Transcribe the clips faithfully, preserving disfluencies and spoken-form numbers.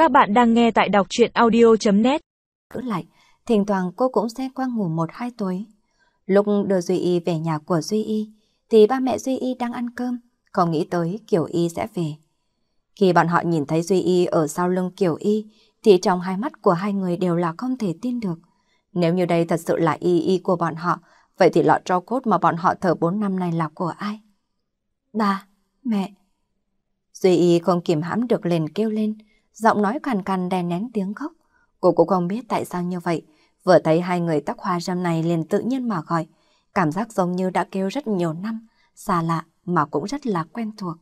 Các bạn đang nghe tại đọc truyện audio chấm net. Cứ lại, thỉnh thoảng cô cũng sẽ qua ngủ một hai tối. Lúc đưa Duy Y về nhà của Duy Y, thì ba mẹ Duy Y đang ăn cơm, không nghĩ tới Kiều Y sẽ về. Khi bọn họ nhìn thấy Duy Y ở sau lưng Kiều Y, thì trong hai mắt của hai người đều là không thể tin được. Nếu như đây thật sự là Y Y của bọn họ, vậy thì lọ tro cốt mà bọn họ thở bốn năm này là của ai? Ba, mẹ. Duy Y không kìm hãm được liền kêu lên, giọng nói khàn khàn đè nén tiếng khóc. Cô cũng không biết tại sao như vậy, vừa thấy hai người tóc hoa râm này liền tự nhiên mà gọi, cảm giác giống như đã kêu rất nhiều năm, xa lạ mà cũng rất là quen thuộc.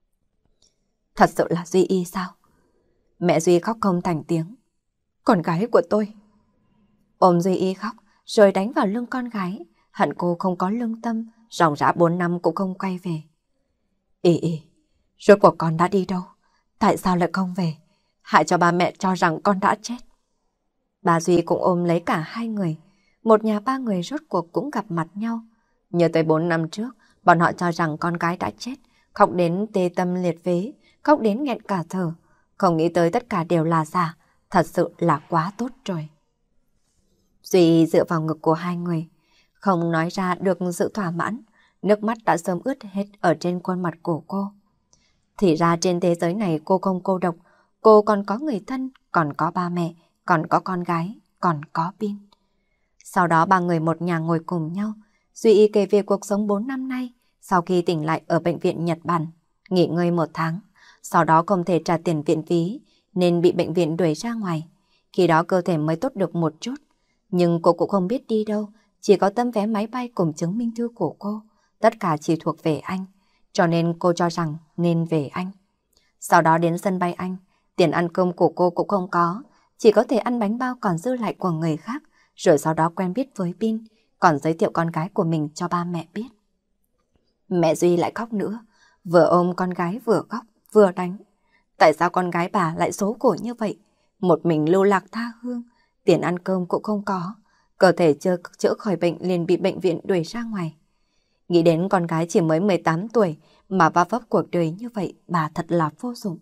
Thật sự là Duy Y sao? Mẹ Duy khóc không thành tiếng. Con gái của tôi. Ôm Duy Y khóc, rồi đánh vào lưng con gái, hận cô không có lương tâm, ròng rã bốn năm cũng không quay về. Y Y, rốt cuộc con đã đi đâu? Tại sao lại không về? Hại cho ba mẹ cho rằng con đã chết. Bà Duy cũng ôm lấy cả hai người. Một nhà ba người rốt cuộc cũng gặp mặt nhau. Nhớ tới bốn năm trước, bọn họ cho rằng con gái đã chết, khóc đến tê tâm liệt phế, khóc đến nghẹn cả thở. Không nghĩ tới tất cả đều là giả, thật sự là quá tốt rồi. Duy dựa vào ngực của hai người, không nói ra được sự thỏa mãn, nước mắt đã sớm ướt hết ở trên khuôn mặt của cô. Thì ra trên thế giới này cô không cô độc, cô còn có người thân, còn có ba mẹ, còn có con gái, còn có Bin. Sau đó ba người một nhà ngồi cùng nhau, Duy Y kể về cuộc sống bốn năm nay, sau khi tỉnh lại ở bệnh viện Nhật Bản, nghỉ ngơi một tháng, sau đó không thể trả tiền viện phí, nên bị bệnh viện đuổi ra ngoài. Khi đó cơ thể mới tốt được một chút, nhưng cô cũng không biết đi đâu, chỉ có tấm vé máy bay cùng chứng minh thư của cô, tất cả chỉ thuộc về anh, cho nên cô cho rằng nên về Anh. Sau đó đến sân bay Anh, tiền ăn cơm của cô cũng không có, chỉ có thể ăn bánh bao còn dư lại của người khác, rồi sau đó quen biết với Bin, còn giới thiệu con gái của mình cho ba mẹ biết. Mẹ Duy lại khóc nữa, vừa ôm con gái vừa khóc, vừa đánh. Tại sao con gái bà lại số khổ như vậy? Một mình lưu lạc tha hương, tiền ăn cơm cũng không có, cơ thể chưa chữa khỏi bệnh liền bị bệnh viện đuổi ra ngoài. Nghĩ đến con gái chỉ mới mười tám tuổi mà va vấp cuộc đời như vậy, bà thật là vô dụng.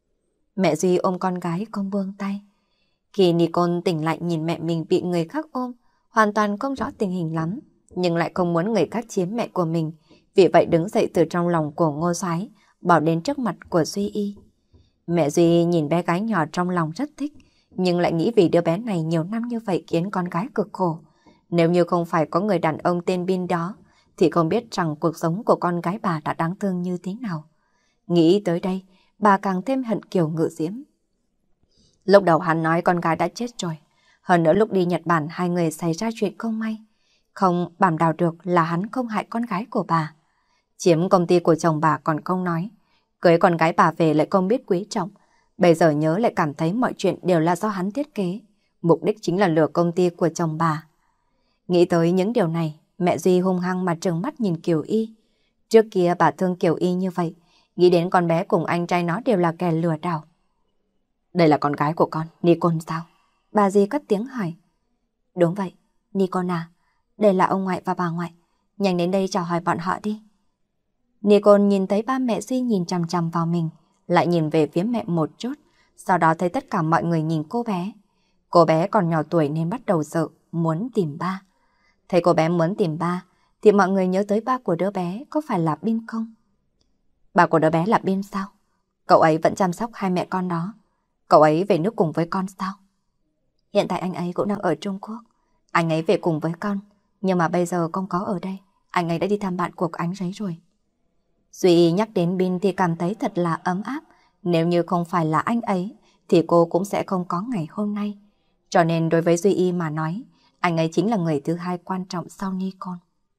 Mẹ Duy ôm con gái không buông tay. Khi Nicole tỉnh lại nhìn mẹ mình bị người khác ôm, hoàn toàn không rõ tình hình lắm, nhưng lại không muốn người khác chiếm mẹ của mình, vì vậy đứng dậy từ trong lòng của Ngô Soái, bỏ đến trước mặt của Duy Y. Mẹ Duy nhìn bé gái nhỏ trong lòng rất thích, nhưng lại nghĩ vì đứa bé này nhiều năm như vậy khiến con gái cực khổ. Nếu như không phải có người đàn ông tên Bin đó, thì không biết rằng cuộc sống của con gái bà đã đáng thương như thế nào. Nghĩ tới đây, bà càng thêm hận Kiều Ngự Diễm. Lúc đầu hắn nói con gái đã chết rồi. Hơn nữa lúc đi Nhật Bản hai người xảy ra chuyện không may. Không đảm bảo được là hắn không hại con gái của bà. Chiếm công ty của chồng bà còn không nói. Cưới con gái bà về lại không biết quý trọng. Bây giờ nhớ lại cảm thấy mọi chuyện đều là do hắn thiết kế. Mục đích chính là lừa công ty của chồng bà. Nghĩ tới những điều này, mẹ Duy hung hăng mà trừng mắt nhìn Kiều Y. Trước kia bà thương Kiều Y như vậy, nghĩ đến con bé cùng anh trai nó đều là kẻ lừa đảo. Đây là con gái của con, Nicole sao? Bà Duy cất tiếng hỏi. Đúng vậy, Nicole à, đây là ông ngoại và bà ngoại, nhanh đến đây chào hỏi bọn họ đi. Nicole nhìn thấy ba mẹ Duy nhìn chằm chằm vào mình, lại nhìn về phía mẹ một chút, sau đó thấy tất cả mọi người nhìn cô bé. Cô bé còn nhỏ tuổi nên bắt đầu sợ, muốn tìm ba. Thấy cô bé muốn tìm ba, thì mọi người nhớ tới ba của đứa bé có phải là Bin không? Ba của đứa bé là Bin sao? Cậu ấy vẫn chăm sóc hai mẹ con đó. Cậu ấy về nước cùng với con sao? Hiện tại anh ấy cũng đang ở Trung Quốc. Anh ấy về cùng với con, nhưng mà bây giờ không có ở đây. Anh ấy đã đi thăm bạn của anh ấy rồi. Duy nhắc đến Bin thì cảm thấy thật là ấm áp. Nếu như không phải là anh ấy, thì cô cũng sẽ không có ngày hôm nay. Cho nên đối với Duy Y mà nói, anh ấy chính là người thứ hai quan trọng sau Nicole.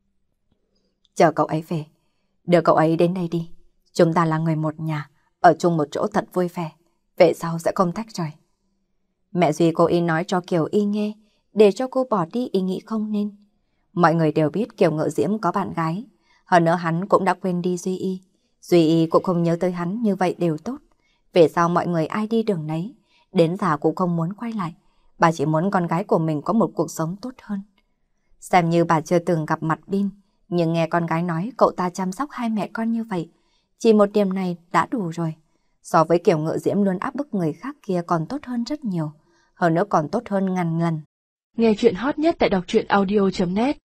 Chờ cậu ấy về, đưa cậu ấy đến đây đi. Chúng ta là người một nhà, ở chung một chỗ thật vui vẻ. Về sau sẽ không tách rời. Mẹ Duy cố ý nói cho Kiều Y nghe, để cho cô bỏ đi ý nghĩ không nên. Mọi người đều biết Kiều Ngự Diễm có bạn gái, hơn nữa hắn cũng đã quên đi Duy Y. Duy Y cũng không nhớ tới hắn, như vậy đều tốt. Về sau mọi người ai đi đường nấy, đến già cũng không muốn quay lại. Bà chỉ muốn con gái của mình có một cuộc sống tốt hơn. Xem như bà chưa từng gặp mặt Bin, nhưng nghe con gái nói cậu ta chăm sóc hai mẹ con như vậy, chỉ một điểm này đã đủ rồi. So với kiểu Ngự Diễm luôn áp bức người khác kia còn tốt hơn rất nhiều, hơn nữa còn tốt hơn ngàn lần. Nghe chuyện hot nhất tại đọc truyện audio chấm net